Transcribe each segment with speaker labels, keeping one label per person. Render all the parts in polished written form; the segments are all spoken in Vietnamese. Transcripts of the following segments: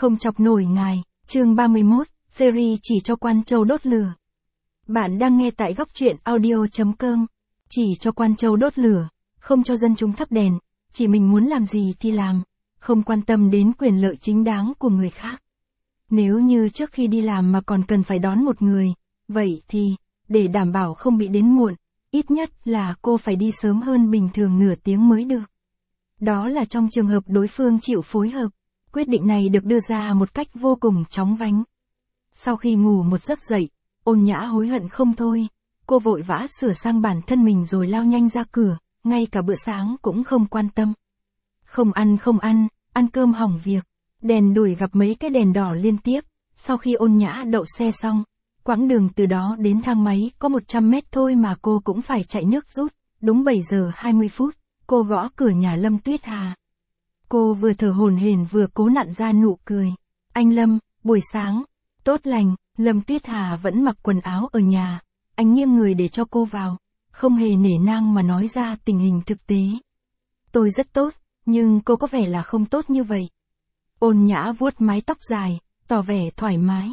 Speaker 1: Không chọc nổi ngài, chương 31, series chỉ cho quan châu đốt lửa. Bạn đang nghe tại góc truyện audio.com. Chỉ cho quan châu đốt lửa, không cho dân chúng thắp đèn, chỉ mình muốn làm gì thì làm, không quan tâm đến quyền lợi chính đáng của người khác. Nếu như trước khi đi làm mà còn cần phải đón một người, vậy thì, để đảm bảo không bị đến muộn, ít nhất là cô phải đi sớm hơn bình thường nửa tiếng mới được. Đó là trong trường hợp đối phương chịu phối hợp. Quyết định này được đưa ra một cách vô cùng chóng vánh. Sau khi ngủ một giấc dậy, Ôn Nhã hối hận không thôi. Cô vội vã sửa sang bản thân mình rồi lao nhanh ra cửa, ngay cả bữa sáng cũng không quan tâm. Không ăn cơm hỏng việc. Đèn đuổi gặp mấy cái đèn đỏ liên tiếp. Sau khi Ôn Nhã đậu xe xong, quãng đường từ đó đến thang máy có 100 mét thôi mà cô cũng phải chạy nước rút. Đúng 7 giờ 20 phút, cô gõ cửa nhà Lâm Tuyết Hà. Cô vừa thở hổn hển vừa cố nặn ra nụ cười. Anh Lâm, buổi sáng, tốt lành. Lâm Tuyết Hà vẫn mặc quần áo ở nhà. Anh nghiêng người để cho cô vào, không hề nể nang mà nói ra tình hình thực tế. Tôi rất tốt, nhưng cô có vẻ là không tốt như vậy. Ôn Nhã vuốt mái tóc dài, tỏ vẻ thoải mái.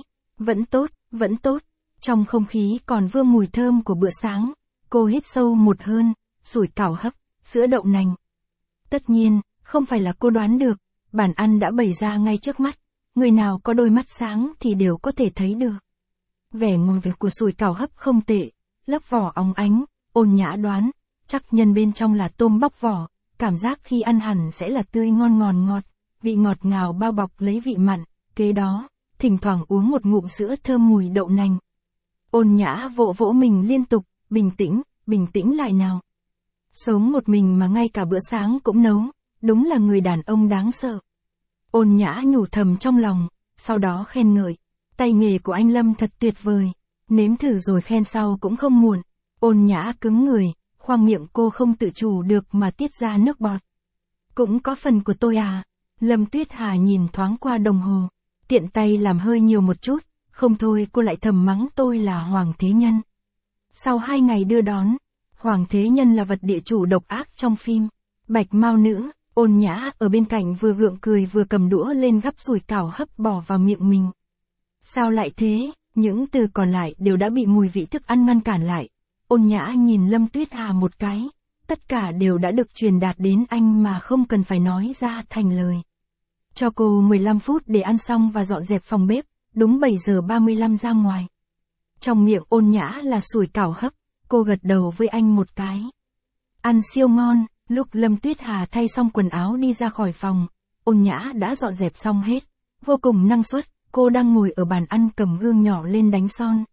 Speaker 1: Vẫn tốt. Trong không khí còn vương mùi thơm của bữa sáng. Cô hít sâu một hơi, sủi cảo hấp, sữa đậu nành. Tất nhiên, không phải là cô đoán được, bản ăn đã bày ra ngay trước mắt, người nào có đôi mắt sáng thì đều có thể thấy được. Vẻ ngon việc của sủi cảo hấp không tệ, lớp vỏ óng ánh, Ôn Nhã đoán, chắc nhân bên trong là tôm bóc vỏ, cảm giác khi ăn hẳn sẽ là tươi ngon ngọt, vị ngọt ngào bao bọc lấy vị mặn, kế đó, thỉnh thoảng uống một ngụm sữa thơm mùi đậu nành. Ôn Nhã vỗ mình liên tục, bình tĩnh lại nào. Sống một mình mà ngay cả bữa sáng cũng nấu. Đúng là người đàn ông đáng sợ. Ôn Nhã nhủ thầm trong lòng, sau đó khen ngợi. Tay nghề của anh Lâm thật tuyệt vời. Nếm thử rồi khen sau cũng không muộn. Ôn Nhã cứng người, khoang miệng cô không tự chủ được mà tiết ra nước bọt. Cũng có phần của tôi à? Lâm Tuyết Hà nhìn thoáng qua đồng hồ. Tiện tay làm hơi nhiều một chút, không thôi cô lại thầm mắng tôi là Hoàng Thế Nhân. Sau 2 ngày đưa đón, Hoàng Thế Nhân là vật địa chủ độc ác trong phim Bạch Mao Nữ. Ôn Nhã ở bên cạnh vừa gượng cười vừa cầm đũa lên gắp sủi cảo hấp bỏ vào miệng mình. Sao lại thế? Những từ còn lại đều đã bị mùi vị thức ăn ngăn cản lại. Ôn Nhã nhìn Lâm Tuyết Hà một cái. Tất cả đều đã được truyền đạt đến anh mà không cần phải nói ra thành lời. Cho cô 15 phút để ăn xong và dọn dẹp phòng bếp. Đúng 7 giờ 35 ra ngoài. Trong miệng Ôn Nhã là sủi cảo hấp. Cô gật đầu với anh một cái. Ăn siêu ngon. Lúc Lâm Tuyết Hà thay xong quần áo đi ra khỏi phòng, Ôn Nhã đã dọn dẹp xong hết. Vô cùng năng suất, cô đang ngồi ở bàn ăn cầm gương nhỏ lên đánh son.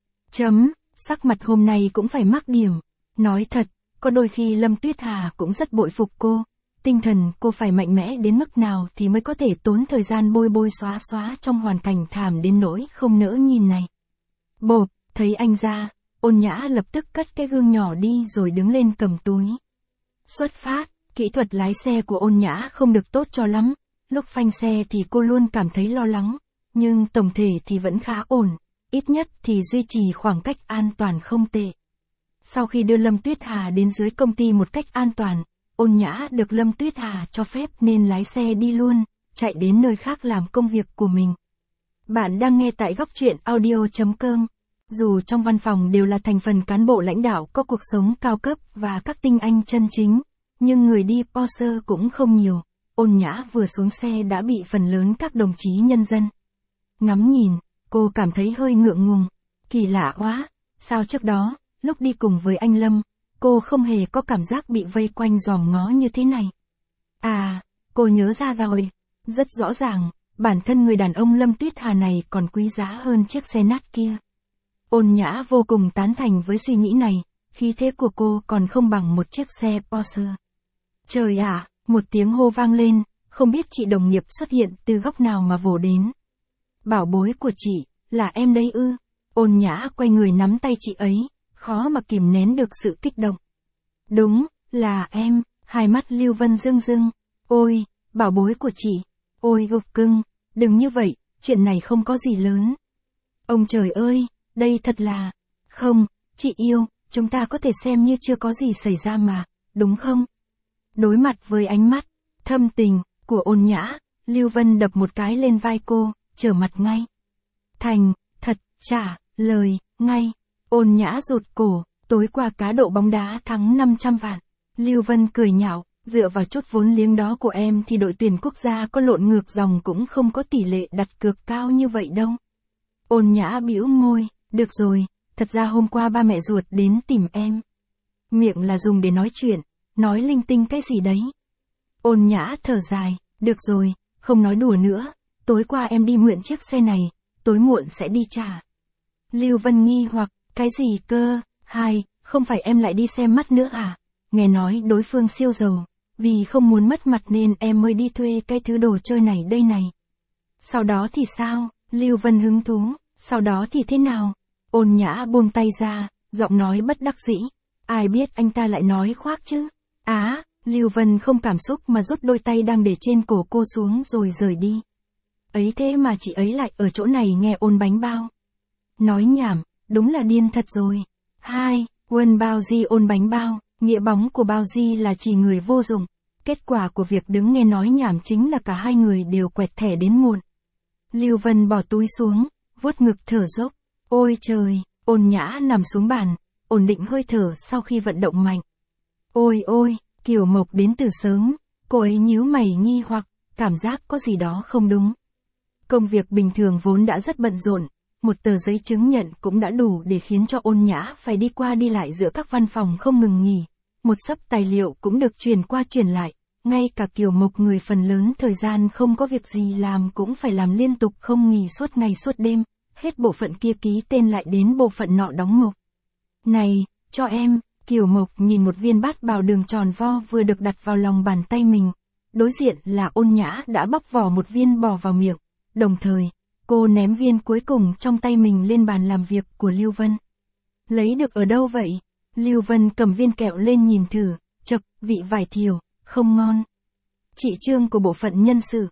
Speaker 1: Sắc mặt hôm nay cũng phải mắc điểm. Nói thật, có đôi khi Lâm Tuyết Hà cũng rất bội phục cô. Tinh thần cô phải mạnh mẽ đến mức nào thì mới có thể tốn thời gian bôi xóa trong hoàn cảnh thảm đến nỗi không nỡ nhìn này. Bộp, thấy anh ra, Ôn Nhã lập tức cất cái gương nhỏ đi rồi đứng lên cầm túi. Xuất phát, kỹ thuật lái xe của Ôn Nhã không được tốt cho lắm, lúc phanh xe thì cô luôn cảm thấy lo lắng, nhưng tổng thể thì vẫn khá ổn, ít nhất thì duy trì khoảng cách an toàn không tệ. Sau khi đưa Lâm Tuyết Hà đến dưới công ty một cách an toàn, Ôn Nhã được Lâm Tuyết Hà cho phép nên lái xe đi luôn, chạy đến nơi khác làm công việc của mình. Bạn đang nghe tại góc truyện audio.com. Dù trong văn phòng đều là thành phần cán bộ lãnh đạo có cuộc sống cao cấp và các tinh anh chân chính, nhưng người đi Porsche cũng không nhiều. Ôn Nhã vừa xuống xe đã bị phần lớn các đồng chí nhân dân ngắm nhìn, cô cảm thấy hơi ngượng ngùng. Kỳ lạ quá, sao trước đó, lúc đi cùng với anh Lâm, cô không hề có cảm giác bị vây quanh dòm ngó như thế này. À, cô nhớ ra rồi, rất rõ ràng, bản thân người đàn ông Lâm Tuyết Hà này còn quý giá hơn chiếc xe nát kia. Ôn Nhã vô cùng tán thành với suy nghĩ này, khí thế của cô còn không bằng một chiếc xe Porsche. Trời ạ, một tiếng hô vang lên, không biết chị đồng nghiệp xuất hiện từ góc nào mà vồ đến. Bảo bối của chị, là em đây ư? Ôn Nhã quay người nắm tay chị ấy, khó mà kìm nén được sự kích động. Đúng, là em, hai mắt Lưu Vân rưng. Ôi, bảo bối của chị, ôi gục cưng, đừng như vậy, chuyện này không có gì lớn. Ông trời ơi! Đây thật là... Không, chị yêu, chúng ta có thể xem như chưa có gì xảy ra mà, đúng không? Đối mặt với ánh mắt thâm tình của Ôn Nhã, Lưu Vân đập một cái lên vai cô, trở mặt ngay. Thành, thật, trả, lời, ngay. Ôn Nhã rụt cổ, tối qua cá độ bóng đá thắng 500 vạn. Lưu Vân cười nhạo, dựa vào chút vốn liếng đó của em thì đội tuyển quốc gia có lộn ngược dòng cũng không có tỷ lệ đặt cược cao như vậy đâu. Ôn Nhã bĩu môi, được rồi, thật ra hôm qua ba mẹ ruột đến tìm em. Miệng là dùng để nói chuyện, nói linh tinh cái gì đấy. Ôn Nhã thở dài, được rồi, không nói đùa nữa, tối qua em đi mượn chiếc xe này, tối muộn sẽ đi trả. Lưu Vân nghi hoặc, cái gì cơ, không phải em lại đi xem mắt nữa à? Nghe nói đối phương siêu giàu, vì không muốn mất mặt nên em mới đi thuê cái thứ đồ chơi này đây này. Sau đó thì sao? Lưu Vân hứng thú, sau đó thì thế nào? Ôn Nhã buông tay ra, giọng nói bất đắc dĩ. Ai biết anh ta lại nói khoác chứ? Lưu Vân không cảm xúc mà rút đôi tay đang để trên cổ cô xuống rồi rời đi. Ấy thế mà chị ấy lại ở chỗ này nghe Ôn Bánh Bao. Nói nhảm, đúng là điên thật rồi. Ôn Bao Di Ôn Bánh Bao, nghĩa bóng của Bao Di là chỉ người vô dụng. Kết quả của việc đứng nghe nói nhảm chính là cả hai người đều quẹt thẻ đến muộn. Lưu Vân bỏ túi xuống, vuốt ngực thở dốc. Ôi trời, Ôn Nhã nằm xuống bàn, ổn định hơi thở sau khi vận động mạnh. Ôi, Kiều Mộc đến từ sớm, cô ấy nhíu mày nghi hoặc, cảm giác có gì đó không đúng. Công việc bình thường vốn đã rất bận rộn, một tờ giấy chứng nhận cũng đã đủ để khiến cho Ôn Nhã phải đi qua đi lại giữa các văn phòng không ngừng nghỉ. Một xấp tài liệu cũng được truyền qua truyền lại, ngay cả Kiều Mộc người phần lớn thời gian không có việc gì làm cũng phải làm liên tục không nghỉ suốt ngày suốt đêm, hết bộ phận kia ký tên lại đến bộ phận nọ đóng mộc. Này, cho em. Kiều Mộc nhìn một viên bát bào đường tròn vo vừa được đặt vào lòng bàn tay mình. Đối diện là Ôn Nhã đã bóc vỏ một viên bỏ vào miệng. Đồng thời, cô ném viên cuối cùng trong tay mình lên bàn làm việc của Lưu Vân. Lấy được ở đâu vậy? Lưu Vân cầm viên kẹo lên nhìn thử, chậc, vị vải thiều, không ngon. Chị Trương của bộ phận nhân sự.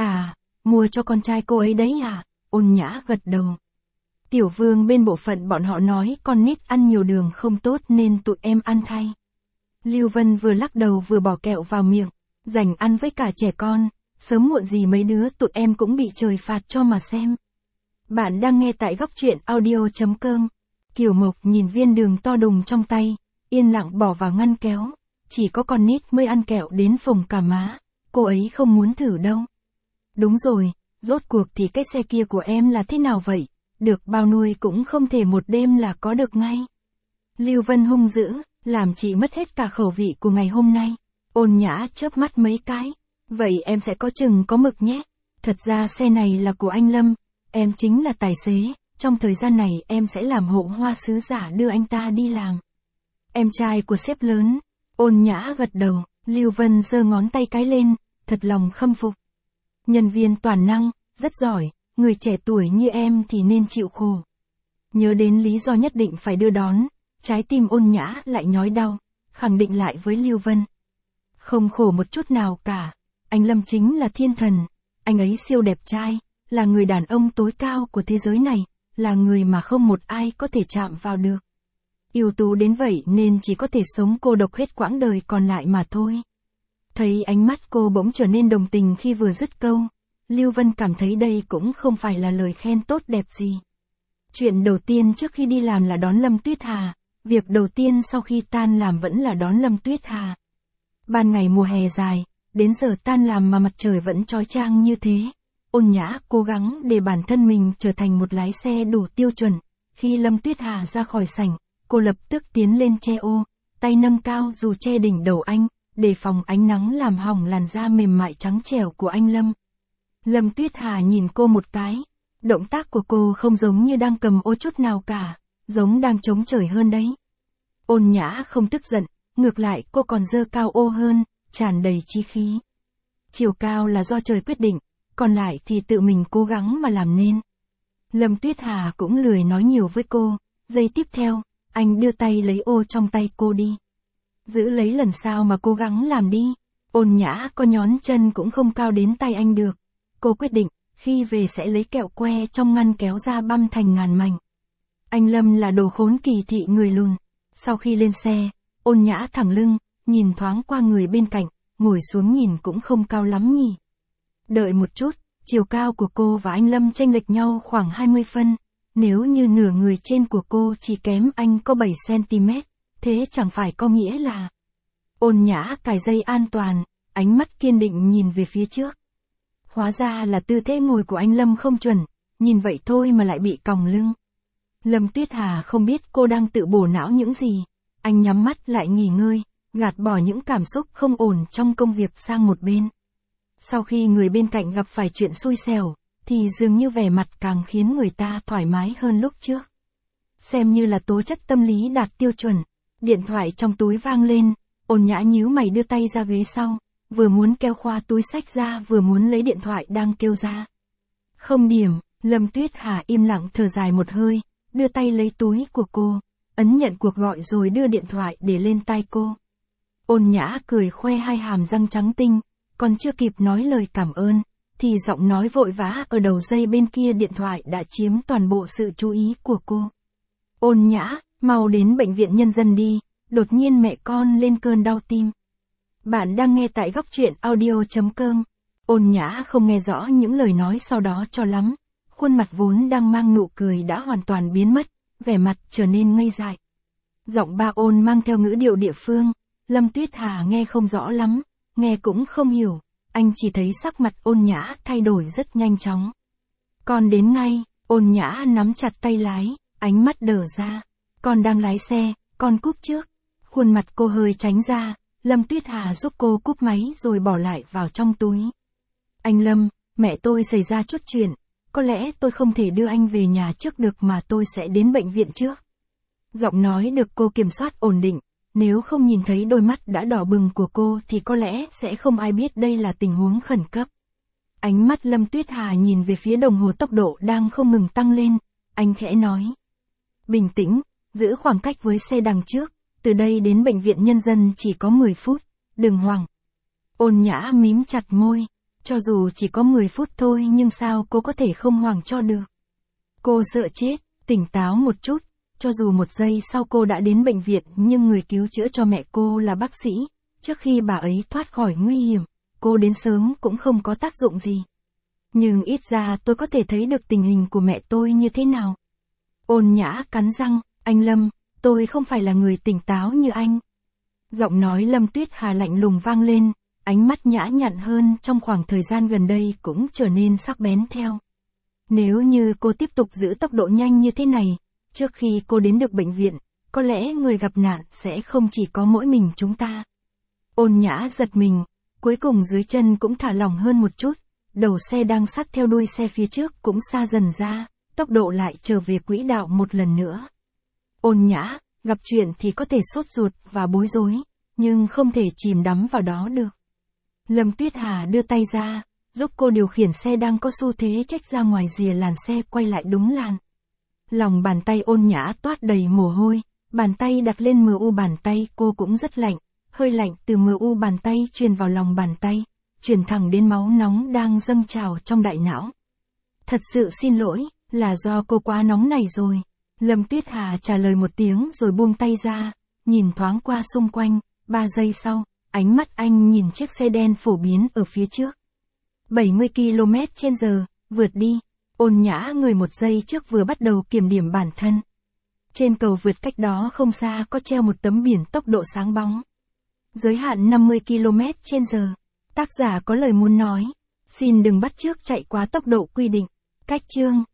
Speaker 1: Mua cho con trai cô ấy đấy à? Ôn Nhã gật đầu. Tiểu Vương bên bộ phận bọn họ nói con nít ăn nhiều đường không tốt nên tụi em ăn thay. Lưu Vân vừa lắc đầu vừa bỏ kẹo vào miệng, rảnh ăn với cả trẻ con, sớm muộn gì mấy đứa tụi em cũng bị trời phạt cho mà xem. Bạn đang nghe tại góc truyện audio.com. Kiều Mộc nhìn viên đường to đùng trong tay, yên lặng bỏ vào ngăn kéo, chỉ có con nít mới ăn kẹo đến phồng cả má, cô ấy không muốn thử đâu. Đúng rồi, rốt cuộc thì cái xe kia của em là thế nào vậy? Được bao nuôi cũng không thể một đêm là có được ngay. Lưu Vân hung dữ, làm chị mất hết cả khẩu vị của ngày hôm nay. Ôn Nhã chớp mắt mấy cái. Vậy em sẽ có chừng có mực nhé. Thật ra xe này là của anh Lâm, em chính là tài xế, trong thời gian này em sẽ làm hộ hoa sứ giả đưa anh ta đi làm. Em trai của sếp lớn. Ôn Nhã gật đầu, Lưu Vân giơ ngón tay cái lên, thật lòng khâm phục. Nhân viên toàn năng, rất giỏi. Người trẻ tuổi như em thì nên chịu khổ. Nhớ đến lý do nhất định phải đưa đón, trái tim Ôn Nhã lại nhói đau, khẳng định lại với Lưu Vân. Không khổ một chút nào cả, anh Lâm chính là thiên thần, anh ấy siêu đẹp trai, là người đàn ông tối cao của thế giới này, là người mà không một ai có thể chạm vào được. Ưu tú đến vậy nên chỉ có thể sống cô độc hết quãng đời còn lại mà thôi. Thấy ánh mắt cô bỗng trở nên đồng tình khi vừa dứt câu. Lưu Vân cảm thấy đây cũng không phải là lời khen tốt đẹp gì. Chuyện đầu tiên trước khi đi làm là đón Lâm Tuyết Hà, việc đầu tiên sau khi tan làm vẫn là đón Lâm Tuyết Hà. Ban ngày mùa hè dài, đến giờ tan làm mà mặt trời vẫn chói chang như thế. Ôn Nhã cố gắng để bản thân mình trở thành một lái xe đủ tiêu chuẩn. Khi Lâm Tuyết Hà ra khỏi sảnh, cô lập tức tiến lên che ô, tay nâng cao dù che đỉnh đầu anh, để phòng ánh nắng làm hỏng làn da mềm mại trắng trẻo của anh Lâm. Lâm Tuyết Hà nhìn cô một cái, động tác của cô không giống như đang cầm ô chút nào cả, giống đang chống trời hơn đấy. Ôn Nhã không tức giận, ngược lại cô còn giơ cao ô hơn, tràn đầy chí khí. Chiều cao là do trời quyết định, còn lại thì tự mình cố gắng mà làm nên. Lâm Tuyết Hà cũng lười nói nhiều với cô, giây tiếp theo, anh đưa tay lấy ô trong tay cô đi. Giữ lấy lần sau mà cố gắng làm đi. Ôn Nhã có nhón chân cũng không cao đến tay anh được. Cô quyết định, khi về sẽ lấy kẹo que trong ngăn kéo ra băm thành ngàn mảnh. Anh Lâm là đồ khốn kỳ thị người lùn. Sau khi lên xe, Ôn Nhã thẳng lưng, nhìn thoáng qua người bên cạnh, ngồi xuống nhìn cũng không cao lắm nhỉ. Đợi một chút, chiều cao của cô và anh Lâm chênh lệch nhau khoảng 20 phân. Nếu như nửa người trên của cô chỉ kém anh có 7cm, thế chẳng phải có nghĩa là... Ôn Nhã cài dây an toàn, ánh mắt kiên định nhìn về phía trước. Hóa ra là tư thế ngồi của anh Lâm không chuẩn, nhìn vậy thôi mà lại bị còng lưng. Lâm Tuyết Hà không biết cô đang tự bổ não những gì. Anh nhắm mắt lại nghỉ ngơi, gạt bỏ những cảm xúc không ổn trong công việc sang một bên. Sau khi người bên cạnh gặp phải chuyện xui xẻo, thì dường như vẻ mặt càng khiến người ta thoải mái hơn lúc trước. Xem như là tố chất tâm lý đạt tiêu chuẩn. Điện thoại trong túi vang lên, Ôn Nhã nhíu mày đưa tay ra ghế sau, vừa muốn kéo khóa túi xách ra vừa muốn lấy điện thoại đang kêu ra. Không điểm, Lâm Tuyết Hà im lặng thở dài một hơi, đưa tay lấy túi của cô, ấn nhận cuộc gọi rồi đưa điện thoại để lên tai cô. Ôn Nhã cười khoe hai hàm răng trắng tinh, còn chưa kịp nói lời cảm ơn, thì giọng nói vội vã ở đầu dây bên kia điện thoại đã chiếm toàn bộ sự chú ý của cô. Ôn Nhã, mau đến bệnh viện nhân dân đi, đột nhiên mẹ con lên cơn đau tim. Bạn đang nghe tại góc truyện audio.com. Ôn Nhã không nghe rõ những lời nói sau đó cho lắm. Khuôn mặt vốn đang mang nụ cười đã hoàn toàn biến mất, vẻ mặt trở nên ngây dại. Giọng ba Ôn mang theo ngữ điệu địa phương, Lâm Tuyết Hà nghe không rõ lắm, nghe cũng không hiểu, anh chỉ thấy sắc mặt Ôn Nhã thay đổi rất nhanh chóng. Con đến ngay, Ôn Nhã nắm chặt tay lái, ánh mắt đờ ra. Con đang lái xe, con cúp trước. Khuôn mặt cô hơi tránh ra, Lâm Tuyết Hà giúp cô cúp máy rồi bỏ lại vào trong túi. Anh Lâm, mẹ tôi xảy ra chút chuyện, có lẽ tôi không thể đưa anh về nhà trước được mà tôi sẽ đến bệnh viện trước. Giọng nói được cô kiểm soát ổn định, nếu không nhìn thấy đôi mắt đã đỏ bừng của cô thì có lẽ sẽ không ai biết đây là tình huống khẩn cấp. Ánh mắt Lâm Tuyết Hà nhìn về phía đồng hồ tốc độ đang không ngừng tăng lên, anh khẽ nói. Bình tĩnh, giữ khoảng cách với xe đằng trước, từ đây đến bệnh viện nhân dân chỉ có 10 phút, đừng hoảng. Ôn Nhã mím chặt môi, cho dù chỉ có 10 phút thôi nhưng sao cô có thể không hoảng cho được. Cô sợ chết, tỉnh táo một chút, cho dù một giây sau cô đã đến bệnh viện nhưng người cứu chữa cho mẹ cô là bác sĩ, trước khi bà ấy thoát khỏi nguy hiểm, cô đến sớm cũng không có tác dụng gì. Nhưng ít ra tôi có thể thấy được tình hình của mẹ tôi như thế nào. Ôn Nhã cắn răng, anh Lâm, tôi không phải là người tỉnh táo như anh. Giọng nói Lâm Tuyết Hà lạnh lùng vang lên, ánh mắt nhã nhặn hơn trong khoảng thời gian gần đây cũng trở nên sắc bén theo. Nếu như cô tiếp tục giữ tốc độ nhanh như thế này, trước khi cô đến được bệnh viện, có lẽ người gặp nạn sẽ không chỉ có mỗi mình chúng ta. Ôn Nhã giật mình, cuối cùng dưới chân cũng thả lỏng hơn một chút, đầu xe đang sát theo đuôi xe phía trước cũng xa dần ra, tốc độ lại trở về quỹ đạo một lần nữa. Ôn Nhã, gặp chuyện thì có thể sốt ruột và bối rối, nhưng không thể chìm đắm vào đó được. Lâm Tuyết Hà đưa tay ra, giúp cô điều khiển xe đang có xu thế chếch ra ngoài rìa làn xe quay lại đúng làn. Lòng bàn tay Ôn Nhã toát đầy mồ hôi, bàn tay đặt lên MU bàn tay cô cũng rất lạnh, hơi lạnh từ MU bàn tay truyền vào lòng bàn tay, truyền thẳng đến máu nóng đang dâng trào trong đại não. Thật sự xin lỗi, là do cô quá nóng này rồi. Lâm Tuyết Hà trả lời một tiếng rồi buông tay ra, nhìn thoáng qua xung quanh, 3 giây sau, ánh mắt anh nhìn chiếc xe đen phổ biến ở phía trước. 70 km/h, vượt đi. Ôn Nhã người một giây trước vừa bắt đầu kiểm điểm bản thân. Trên cầu vượt cách đó không xa có treo một tấm biển tốc độ sáng bóng. Giới hạn 50 km/h. Tác giả có lời muốn nói. Xin đừng bắt chước chạy quá tốc độ quy định. Cách chương.